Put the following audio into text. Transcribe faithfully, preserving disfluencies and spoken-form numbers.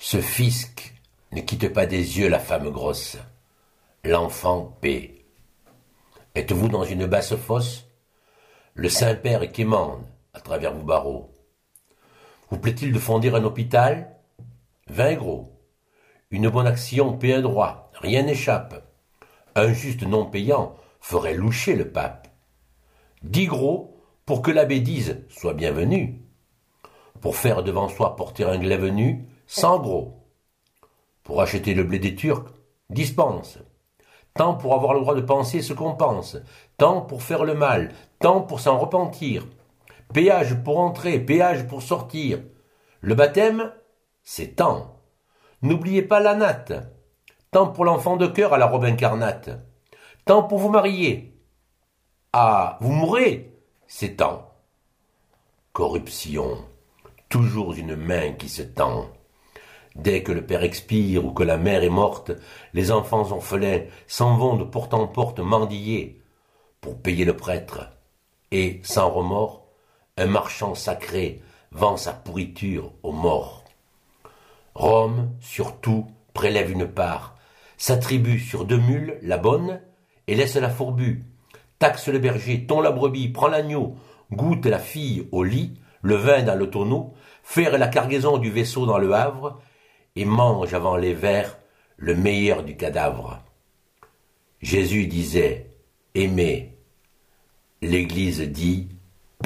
Ce fisc ne quitte pas des yeux la femme grosse. L'enfant paie. Êtes-vous dans une basse fosse? Le Saint-Père quémande à travers vos barreaux. Vous plaît-il de fonder un hôpital? Vingt gros. Une bonne action paie un droit, rien n'échappe. Un juste non payant ferait loucher le pape. Dix gros pour que l'abbé dise sois bienvenu. Pour faire devant soi porter un glaive nu, cent gros. Pour acheter le blé des Turcs, dispense. Tant pour avoir le droit de penser ce qu'on pense, tant pour faire le mal, tant pour s'en repentir. Péage pour entrer, péage pour sortir. Le baptême, c'est tant. N'oubliez pas la natte. Tant pour l'enfant de cœur à la robe incarnate. Tant pour vous marier. Ah, vous mourrez, c'est tant. Corruption, toujours une main qui se tend. Dès que le père expire ou que la mère est morte, les enfants orphelins s'en vont de porte en porte mendiller pour payer le prêtre. Et, sans remords, un marchand sacré vend sa pourriture aux morts. Rome, surtout, prélève une part, s'attribue sur deux mules la bonne et laisse la fourbue, taxe le berger, tond la brebis, prend l'agneau, goûte la fille au lit, le vin dans le tonneau, faire la cargaison du vaisseau dans le havre, et mange avant les vers le meilleur du cadavre. Jésus disait « Aimez », l'Église dit « Payez ».